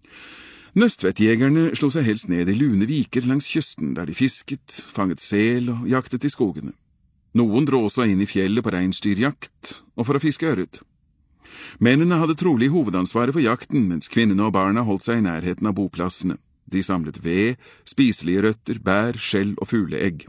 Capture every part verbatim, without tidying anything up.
Nøstvettjegerne slo seg helst ned i lune viker langs kysten, der de fisket, fanget sel og jaktet i skogene. Noen dro også inn i fjellet på reinsdyrjakt og for å fiske ørret. Mennene hadde trolig hovedansvaret for jakten, mens kvinnene og barna holdt seg i nærheten av boplassene. De samlet ved, spiselige røtter, bær, skjell og fugleegg.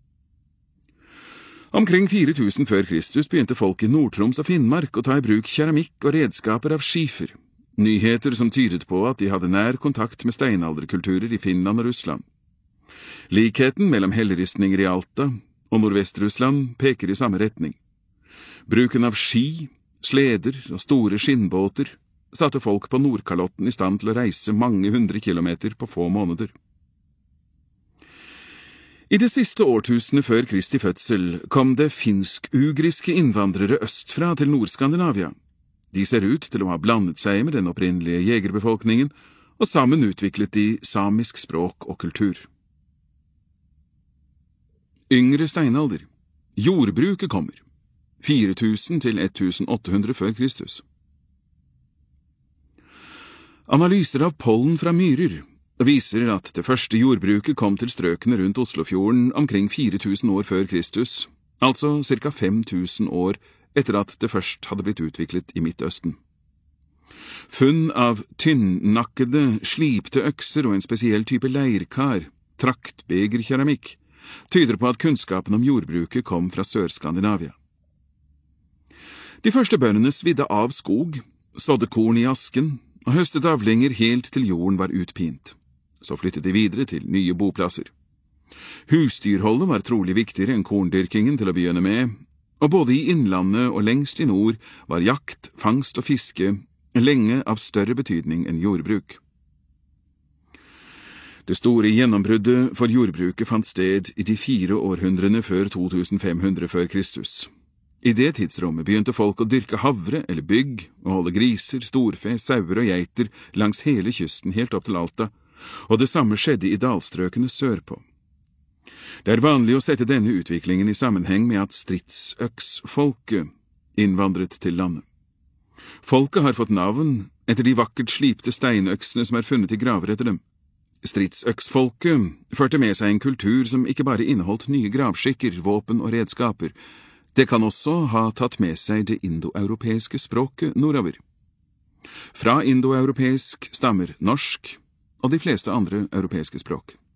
Omkring fire tusen før Kristus begynte folk i Nord-Troms og Finnmark å ta i bruk keramikk og redskaper av skifer, nyheter som tydet på at de hadde nær kontakt med steinalderkulturer i Finland og Russland. Likheten mellom helleristninger i Alta og Nordvest-Russland peker i samme retning. Bruken av ski, sleder og store skinnbåter satte folk på Nordkalotten i stand til å reise mange hundre kilometer på få måneder. I det siste årtusenet før Kristi fødsel kom det finsk-ugriske innvandrere østfra til Nord-Skandinavia. De ser ut til å ha blandet seg med den opprinnelige jegerbefolkningen, og sammen utviklet de samisk språk og kultur. Yngre steinalder. Jordbruket kommer. fire tusen til åtte hundre før Kristus. Analyser av pollen fra myrer viser at det første jordbruket kom til strøkene rundt Oslofjorden omkring fire tusen år før Kristus, altså cirka fem tusen år etter at det først hadde blitt utviklet i Midtøsten. Funn av tynnnakkede, slipte økser og en spesiell type leirkar, traktbegerkeramikk, tyder på at kunnskapen om jordbruket kom fra Sør-Skandinavia. De første bøndene svidde av skog, sådde korn i asken og høstet avlinger helt til jorden var utpint. Så flyttet de videre til nye boplasser. Husdyrholdet var trolig viktigere enn korndyrkingen til å begynne med, og både i innlandet og lengst i nord var jakt, fangst og fiske lenge av større betydning enn jordbruk. Det store gjennombruddet for jordbruket fant sted i de fire århundrene før to tusen fem hundre før Kristus. I det tidsrommet begynte folk å dyrke havre eller bygg og holde griser, storfe, sauer og geiter langs hele kysten helt opp til Alta, og det samme skjedde i dalstrøkene sørpå. Det er vanlig å sette denne utviklingen i sammenheng med at stridsøksfolket innvandret til landet. Folket har fått navn etter de vakkert slipte steinøksene som er funnet i graver etter dem. Stridsøksfolket førte med seg en kultur som ikke bare inneholdt nye gravskikker, våpen og redskaper. Det kan også ha tatt med seg det indoeuropeiske språket nordover. Fra indoeuropeisk stammer norsk og de fleste andre europeiske språk.